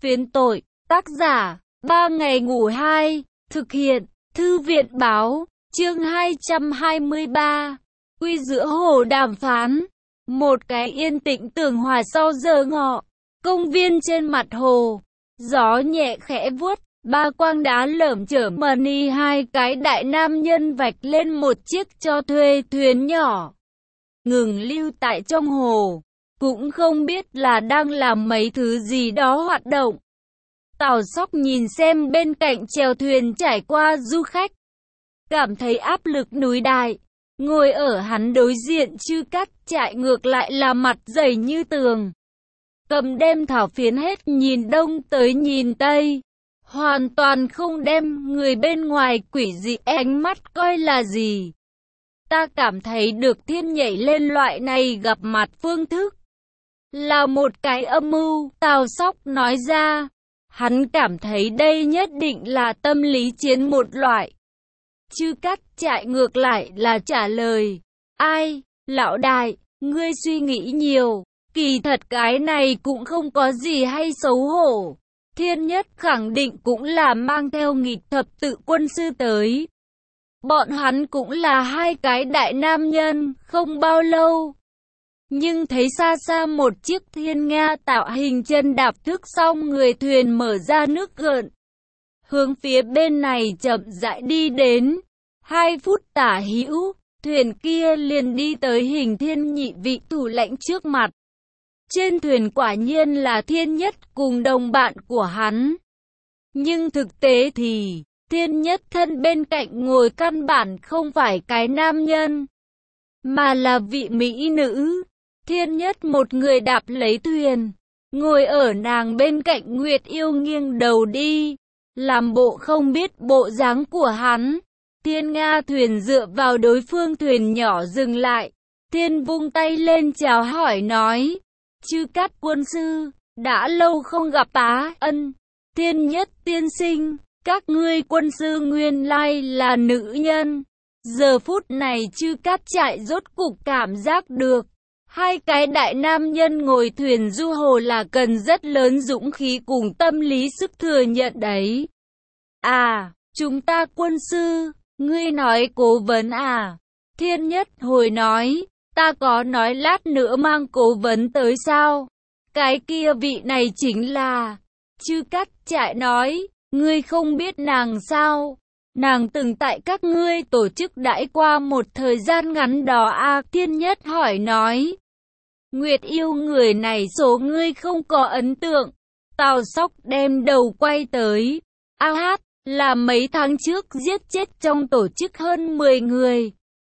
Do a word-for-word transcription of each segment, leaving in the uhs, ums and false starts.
Phiến tội, tác giả, ba ngày ngủ hai, thực hiện, thư viện báo, chương hai trăm hai mươi ba, quy giữa hồ đàm phán. Một cái yên tĩnh tường hòa sau giờ ngọ, công viên trên mặt hồ, gió nhẹ khẽ vuốt, ba quang đá lởm chởm mờ ni hai cái đại nam nhân vạch lên một chiếc cho thuê thuyền nhỏ, ngừng lưu tại trong hồ, cũng không biết là đang làm mấy thứ gì đó hoạt động. Tào Sóc nhìn xem bên cạnh chèo thuyền trải qua du khách, cảm thấy áp lực núi đại. Ngồi ở hắn đối diện Chư Cát Trại ngược lại là mặt dày như tường, cầm đem thảo phiến hết nhìn đông tới nhìn tây, hoàn toàn không đem người bên ngoài quỷ dị ánh mắt coi là gì. Ta cảm thấy được thiên nhảy lên loại này gặp mặt phương thức là một cái âm mưu, Tào Sóc nói ra. Hắn cảm thấy đây nhất định là tâm lý chiến một loại. Chư Cát Trại ngược lại là trả lời, ai, lão đại, ngươi suy nghĩ nhiều, kỳ thật cái này cũng không có gì hay xấu hổ. Thiên Nhất khẳng định cũng là mang theo nghịch thập tự quân sư tới. Bọn hắn cũng là hai cái đại nam nhân, không bao lâu. Nhưng thấy xa xa một chiếc thiên nga tạo hình chân đạp thức xong người thuyền mở ra nước gợn, hướng phía bên này chậm rãi đi đến. Hai phút tả hữu, thuyền kia liền đi tới Hình Thiên nhị vị thủ lãnh trước mặt. Trên thuyền quả nhiên là Thiên Nhất cùng đồng bạn của hắn. Nhưng thực tế thì, Thiên Nhất thân bên cạnh ngồi căn bản không phải cái nam nhân, mà là vị mỹ nữ. Thiên Nhất một người đạp lấy thuyền, ngồi ở nàng bên cạnh Nguyệt Yêu nghiêng đầu đi, làm bộ không biết bộ dáng của hắn. Thiên Nga thuyền dựa vào đối phương thuyền nhỏ dừng lại. Thiên vung tay lên chào hỏi nói, Chư Cát quân sư, đã lâu không gặp Tá Ân. Thiên Nhất tiên sinh, các ngươi quân sư nguyên lai là nữ nhân. Giờ phút này Chư Cát Trại rốt cục cảm giác được, hai cái đại nam nhân ngồi thuyền du hồ là cần rất lớn dũng khí cùng tâm lý sức thừa nhận đấy. À, chúng ta quân sư, ngươi nói cố vấn à? Thiên Nhất hồi nói, ta có nói lát nữa mang cố vấn tới sao? Cái kia vị này chính là... Chư Cát Trại nói, ngươi không biết nàng sao? Nàng từng tại các ngươi tổ chức đãi qua một thời gian ngắn đó à? Thiên Nhất hỏi nói. Nguyệt Yêu người này số ngươi không có ấn tượng. Tào Sóc đem đầu quay tới. A hát, là mấy tháng trước giết chết trong tổ chức hơn mười người.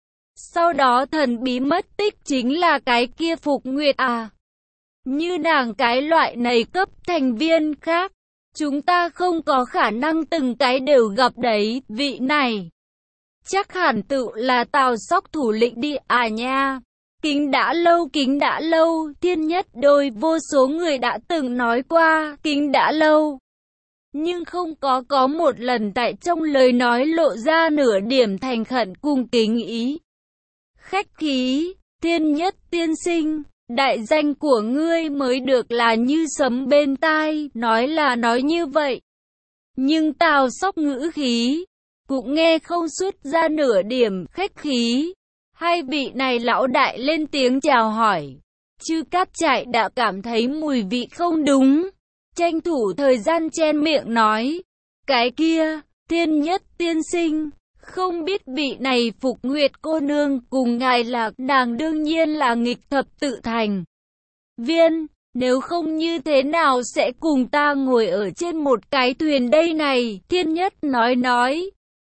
Sau đó thần bí mất tích chính là cái kia Phục Nguyệt à. Như nàng cái loại này cấp thành viên khác, chúng ta không có khả năng từng cái đều gặp đấy. Vị này chắc hẳn tự là Tào Sóc thủ lĩnh đi à nha. Kính đã lâu, kính đã lâu, Thiên Nhất đôi vô số người đã từng nói qua, kính đã lâu. Nhưng không có có một lần tại trong lời nói lộ ra nửa điểm thành khẩn cùng kính ý. Khách khí, Thiên Nhất tiên sinh, đại danh của ngươi mới được là như sấm bên tai, nói là nói như vậy. Nhưng Tào Sóc ngữ khí, cũng nghe không xuất ra nửa điểm khách khí. Hai vị này lão đại lên tiếng chào hỏi. Chư Cát Trại đã cảm thấy mùi vị không đúng, tranh thủ thời gian chen miệng nói, cái kia, Thiên Nhất tiên sinh, không biết vị này Phục Nguyệt cô nương cùng ngài là, nàng đương nhiên là nghịch thập tự thành viên, nếu không như thế nào sẽ cùng ta ngồi ở trên một cái thuyền đây này? Thiên Nhất nói nói,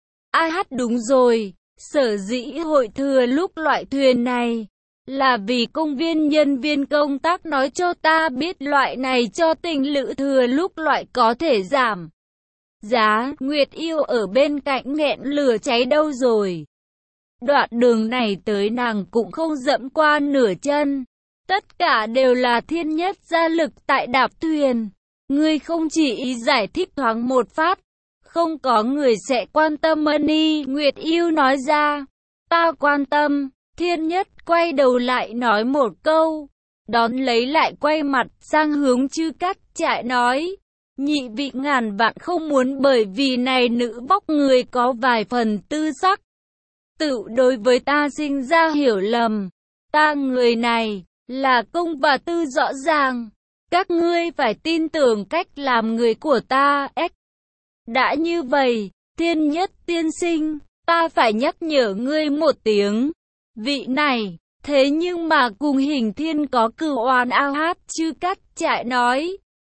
a hát đúng rồi, sở dĩ hội thừa lúc loại thuyền này, là vì công viên nhân viên công tác nói cho ta biết loại này cho tình lữ thừa lúc loại có thể giảm giá. Nguyệt Yêu ở bên cạnh nghẹn lửa cháy đâu rồi. Đoạn đường này tới nàng cũng không dẫm qua nửa chân. Tất cả đều là Thiên Nhất ra lực tại đạp thuyền. Ngươi không chỉ ý giải thích thoáng một phát, không có người sẽ quan tâm Money. Nguyệt Yêu nói ra, ta quan tâm. Thiên Nhất quay đầu lại nói một câu, đón lấy lại quay mặt sang hướng Chư Cát Trại nói, nhị vị ngàn vạn không muốn bởi vì này nữ vóc người có vài phần tư sắc, tự đối với ta sinh ra hiểu lầm. Ta người này là công và tư rõ ràng, các ngươi phải tin tưởng cách làm người của ta. Ếch. Đã như vậy, Thiên Nhất tiên sinh, ta phải nhắc nhở ngươi một tiếng. Vị này, thế nhưng mà cùng Hình Thiên có cửu oán. A Hát Chư Cát Trại nói.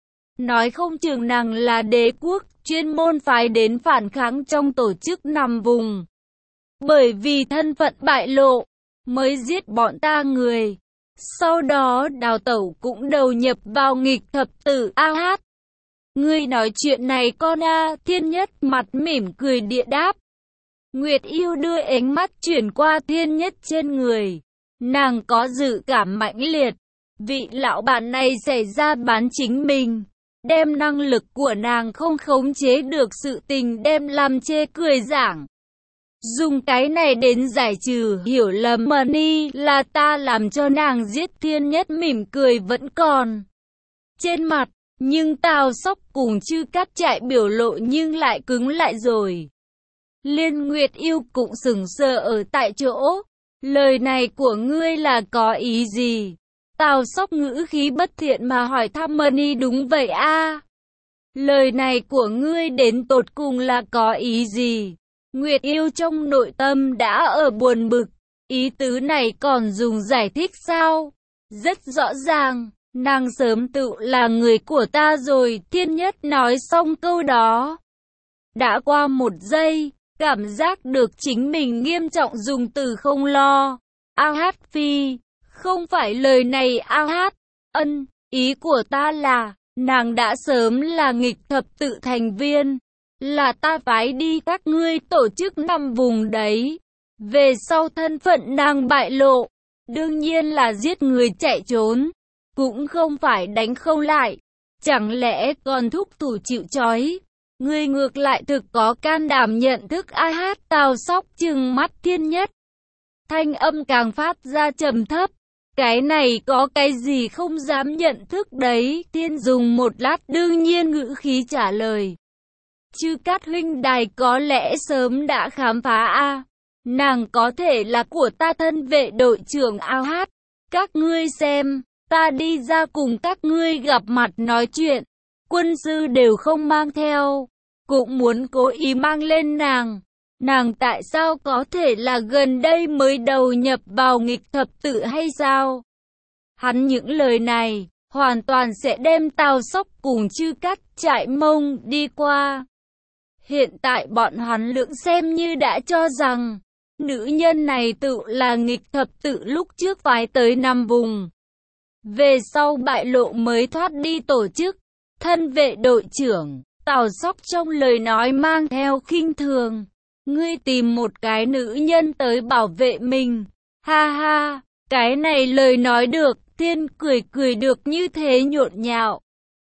Nói không chừng nàng là đế quốc chuyên môn phái đến phản kháng trong tổ chức nằm vùng. Bởi vì thân phận bại lộ, mới giết bọn ta người. Sau đó đào tẩu cũng đầu nhập vào nghịch thập tử. A Hát. Ngươi nói chuyện này con a. Thiên Nhất mặt mỉm cười địa đáp. Nguyệt Yêu đưa ánh mắt chuyển qua Thiên Nhất trên người. Nàng có dự cảm mãnh liệt. Vị lão bản này xảy ra bán chính mình. Đem năng lực của nàng không khống chế được sự tình đem làm chê cười giảng. Dùng cái này đến giải trừ hiểu lầm Mani là ta làm cho nàng giết. Thiên Nhất mỉm cười vẫn còn trên mặt. Nhưng Tào Sóc cùng Chư Cát Trại biểu lộ nhưng lại cứng lại rồi. Liên Nguyệt Yêu cũng sững sờ ở tại chỗ. Lời này của ngươi là có ý gì? Tào Sóc ngữ khí bất thiện mà hỏi thăm Mani. Đúng vậy a. À. Lời này của ngươi đến tột cùng là có ý gì? Nguyệt Yêu trong nội tâm đã ở buồn bực. Ý tứ này còn dùng giải thích sao? Rất rõ ràng. Nàng sớm tự là người của ta rồi. Thiên Nhất nói xong câu đó. Đã qua một giây, cảm giác được chính mình nghiêm trọng dùng từ không lo. A Hát Phi, không phải lời này A Hát. Ân, ý của ta là, nàng đã sớm là nghịch thập tự thành viên. Là ta phái đi các ngươi tổ chức năm vùng đấy. Về sau thân phận nàng bại lộ, đương nhiên là giết người chạy trốn. Cũng không phải đánh không lại. Chẳng lẽ còn thúc thủ chịu trói? Ngươi ngược lại thực có can đảm nhận thức. A Hát. Tào Sóc trừng mắt Thiên Nhất. Thanh âm càng phát ra trầm thấp. Cái này có cái gì không dám nhận thức đấy? Thiên dùng một lát đương nhiên ngữ khí trả lời. Chư Cát huynh đài có lẽ sớm đã khám phá a. Nàng có thể là của ta thân vệ đội trưởng. A Hát. Các ngươi xem. Ta đi ra cùng các ngươi gặp mặt nói chuyện, quân sư đều không mang theo, cũng muốn cố ý mang lên nàng. Nàng tại sao có thể là gần đây mới đầu nhập vào nghịch thập tự hay sao? Hắn những lời này, hoàn toàn sẽ đem Tào Sóc cùng Chư Cát Trại mông đi qua. Hiện tại bọn hắn lưỡng xem như đã cho rằng, nữ nhân này tự là nghịch thập tự lúc trước phái tới năm vùng. Về sau bại lộ mới thoát đi tổ chức. Thân vệ đội trưởng, Tào Sóc trong lời nói mang theo khinh thường. Ngươi tìm một cái nữ nhân tới bảo vệ mình. Ha ha, cái này lời nói được. Thiên cười cười được như thế nhộn nhạo.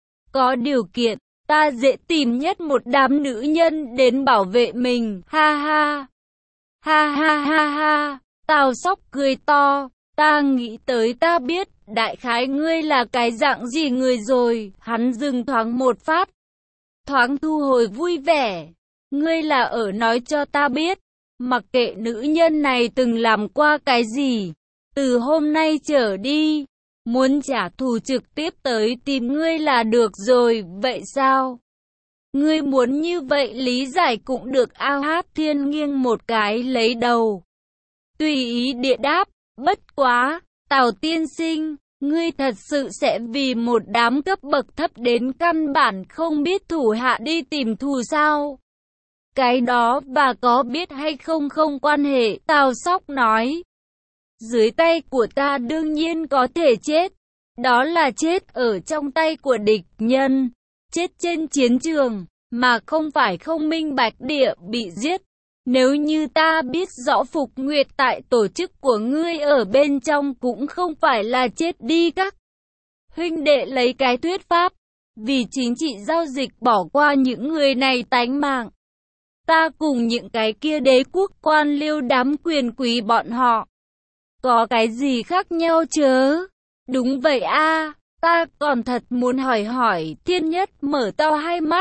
Có điều kiện, ta dễ tìm nhất một đám nữ nhân đến bảo vệ mình. Ha ha, ha ha ha ha. Tào Sóc cười to. Ta nghĩ tới ta biết, đại khái ngươi là cái dạng gì người rồi. Hắn dừng thoáng một phát. Thoáng thu hồi vui vẻ. Ngươi là ở nói cho ta biết. Mặc kệ nữ nhân này từng làm qua cái gì. Từ hôm nay trở đi. Muốn trả thù trực tiếp tới tìm ngươi là được rồi. Vậy sao? Ngươi muốn như vậy lý giải cũng được. A Hát. Thiên nghiêng một cái lấy đầu. Tùy ý địa đáp. Bất quá, Tào tiên sinh, ngươi thật sự sẽ vì một đám cấp bậc thấp đến căn bản không biết thủ hạ đi tìm thù sao? Cái đó và có biết hay không không quan hệ. Tào Sóc nói. Dưới tay của ta đương nhiên có thể chết. Đó là chết ở trong tay của địch nhân. Chết trên chiến trường, mà không phải không minh bạch địa bị giết. Nếu như ta biết rõ Phục Nguyệt tại tổ chức của ngươi ở bên trong cũng không phải là chết đi các huynh đệ lấy cái thuyết pháp, vì chính trị giao dịch bỏ qua những người này tánh mạng. Ta cùng những cái kia đế quốc quan liêu đám quyền quý bọn họ. Có cái gì khác nhau chớ? Đúng vậy a. Ta còn thật muốn hỏi hỏi, Thiên Nhất mở to hai mắt,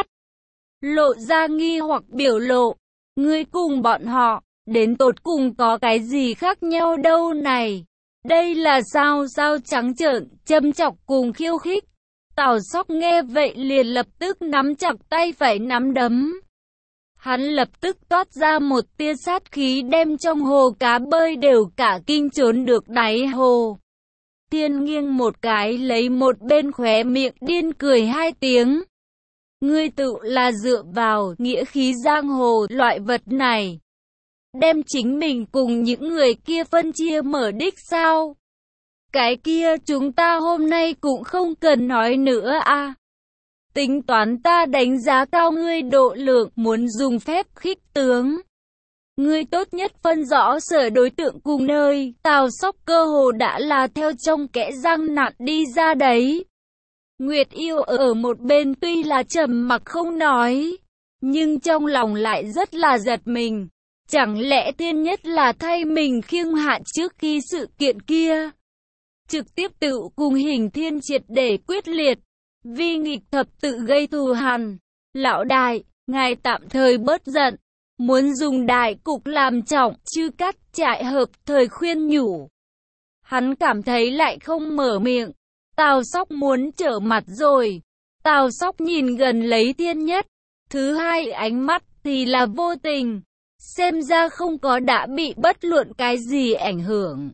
lộ ra nghi hoặc biểu lộ. Ngươi cùng bọn họ, đến tột cùng có cái gì khác nhau đâu này? Đây là sao sao trắng trợn, châm chọc cùng khiêu khích. Tào Sóc nghe vậy liền lập tức nắm chặt tay phải nắm đấm. Hắn lập tức toát ra một tia sát khí đem trong hồ cá bơi đều cả kinh trốn được đáy hồ. Thiên nghiêng một cái lấy một bên khóe miệng điên cười hai tiếng. Ngươi tự là dựa vào nghĩa khí giang hồ loại vật này, đem chính mình cùng những người kia phân chia mở đích sao? Cái kia chúng ta hôm nay cũng không cần nói nữa à. Tính toán ta đánh giá cao ngươi độ lượng, muốn dùng phép khích tướng. Ngươi tốt nhất phân rõ sở đối tượng cùng nơi. Tào Sóc cơ hồ đã là theo trong kẽ răng nặn đi ra đấy. Nguyệt Yêu ở một bên tuy là trầm mặc không nói, nhưng trong lòng lại rất là giật mình. Chẳng lẽ Thiên Nhất là thay mình khiêng hạn trước khi sự kiện kia trực tiếp tự cùng Hình Thiên triệt để quyết liệt, vì nghịch thập tự gây thù hằn. Lão đại, ngài tạm thời bớt giận, muốn dùng đại cục làm trọng. Chư Cát Trại hợp thời khuyên nhủ. Hắn cảm thấy lại không mở miệng. Tào Sóc muốn trở mặt rồi. Tào Sóc nhìn gần lấy Thiên Nhất. Thứ hai ánh mắt thì là vô tình. Xem ra không có đã bị bất luận cái gì ảnh hưởng.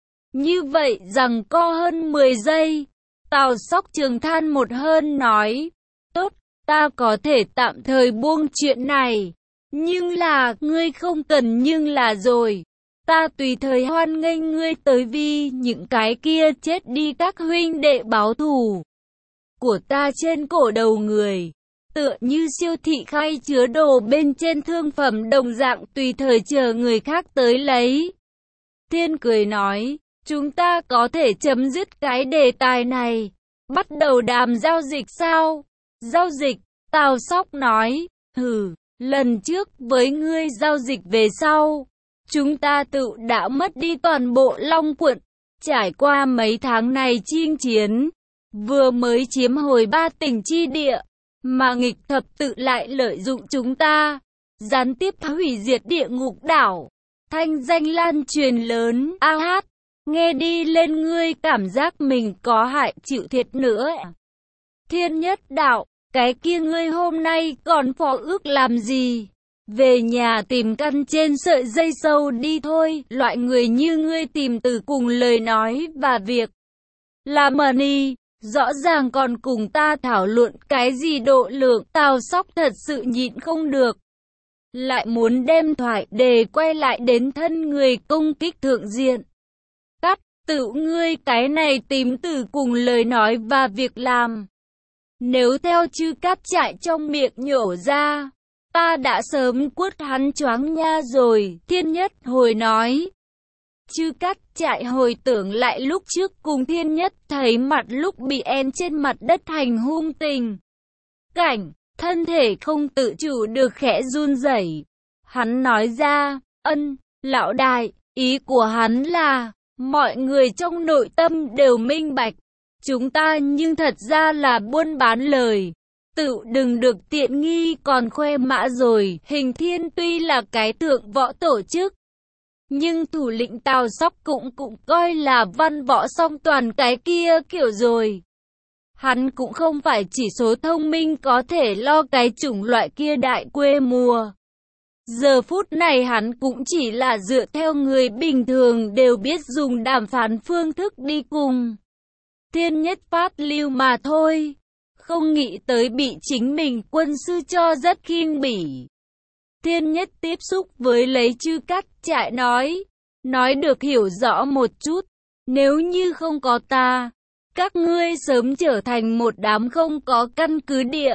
Như vậy rằng co hơn mười giây. Tào Sóc trường than một hơn nói. Tốt, ta có thể tạm thời buông chuyện này. Nhưng là, ngươi không cần nhưng là rồi. Ta tùy thời hoan nghênh ngươi tới vì những cái kia chết đi các huynh đệ báo thù của ta trên cổ đầu người. Tựa như siêu thị khay chứa đồ bên trên thương phẩm đồng dạng tùy thời chờ người khác tới lấy. Thiên cười nói, chúng ta có thể chấm dứt cái đề tài này. Bắt đầu đàm giao dịch sao? Giao dịch, Tào Sóc nói, hừ, lần trước với ngươi giao dịch về sau. Chúng ta tự đã mất đi toàn bộ Long Quận. Trải qua mấy tháng này chinh chiến, vừa mới chiếm hồi ba tỉnh chi địa, mà nghịch thập tự lại lợi dụng chúng ta, gián tiếp hủy diệt địa ngục đảo. Thanh danh lan truyền lớn, a hát, nghe đi lên ngươi cảm giác mình có hại chịu thiệt nữa. Thiên Nhất đạo, cái kia ngươi hôm nay còn phó ước làm gì? Về nhà tìm căn trên sợi dây sâu đi thôi. Loại người như ngươi tìm từ cùng lời nói và việc làm money, rõ ràng còn cùng ta thảo luận cái gì độ lượng. Tào Sóc thật sự nhịn không được, lại muốn đem thoại đề quay lại đến thân người công kích thượng diện. Cắt, tự ngươi cái này tìm từ cùng lời nói và việc làm, nếu theo Chư Cát Trại trong miệng nhổ ra, ta đã sớm quất hắn choáng nha rồi. Thiên Nhất hồi nói. Chư Cát Trại hồi tưởng lại lúc trước cùng Thiên Nhất thấy mặt lúc bị en trên mặt đất hành hung tình cảnh, thân thể không tự chủ được khẽ run rẩy. Hắn nói ra, ân, lão đại, ý của hắn là, mọi người trong nội tâm đều minh bạch, chúng ta nhưng thật ra là buôn bán lời. Tự đừng được tiện nghi còn khoe mã rồi. Hình Thiên tuy là cái thượng võ tổ chức, nhưng thủ lĩnh Tào Sóc cũng cũng coi là văn võ song toàn cái kia kiểu rồi. Hắn cũng không phải chỉ số thông minh có thể lo cái chủng loại kia đại quê mùa. Giờ phút này hắn cũng chỉ là dựa theo người bình thường đều biết dùng đàm phán phương thức đi cùng Thiên Nhất phát lưu mà thôi. Không nghĩ tới bị chính mình quân sư cho rất khinh bỉ. Thiên Nhất tiếp xúc với lấy Chư Cát Trại nói, nói được hiểu rõ một chút, nếu như không có ta, các ngươi sớm trở thành một đám không có căn cứ địa.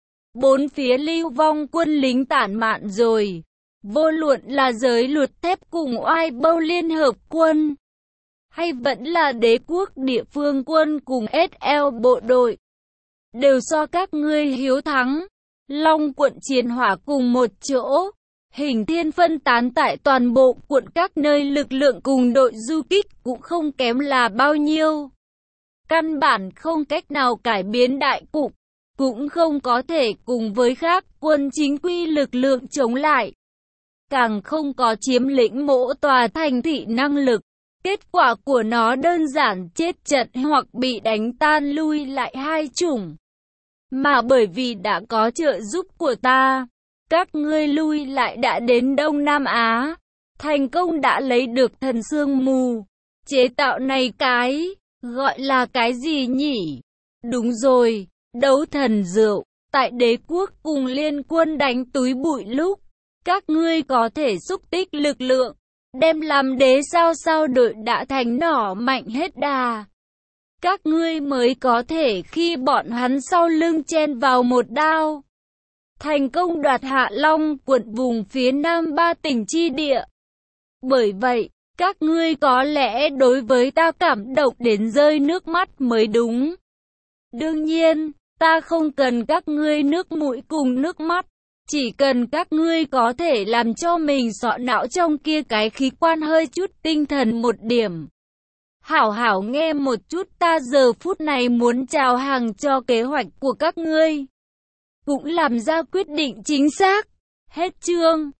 Bốn phía lưu vong quân lính tản mạn rồi, vô luận là giới luật thép cùng oai bâu liên hợp quân, hay vẫn là đế quốc địa phương quân cùng ét lờ bộ đội, đều so các ngươi hiếu thắng. Long Quận chiến hỏa cùng một chỗ, Hình Thiên phân tán tại toàn bộ quận các nơi lực lượng cùng đội du kích cũng không kém là bao nhiêu. căn bản không cách nào cải biến đại cục, cũng không có thể cùng với khác quân chính quy lực lượng chống lại, càng không có chiếm lĩnh mỗi tòa thành thị năng lực. Kết quả của nó đơn giản chết trận hoặc bị đánh tan lui lại hai chủng. Mà bởi vì đã có trợ giúp của ta, các ngươi lui lại đã đến Đông Nam Á, thành công đã lấy được thần sương mù. Chế tạo này cái, gọi là cái gì nhỉ? Đúng rồi, đấu thần rượu. Tại đế quốc cùng liên quân đánh túi bụi lúc, các ngươi có thể xúc tích lực lượng, đem làm đế sao sao đội đã thành nỏ mạnh hết đà. Các ngươi mới có thể khi bọn hắn sau lưng chen vào một đao, thành công đoạt Hạ Long quận vùng phía nam ba tỉnh chi địa. Bởi vậy, các ngươi có lẽ đối với ta cảm động đến rơi nước mắt mới đúng. Đương nhiên, ta không cần các ngươi nước mũi cùng nước mắt, chỉ cần các ngươi có thể làm cho mình sọ não trong kia cái khí quan hơi chút tinh thần một điểm. Hảo hảo nghe một chút, ta giờ phút này muốn chào hàng cho kế hoạch của các ngươi, cũng làm ra quyết định chính xác. Hết chương.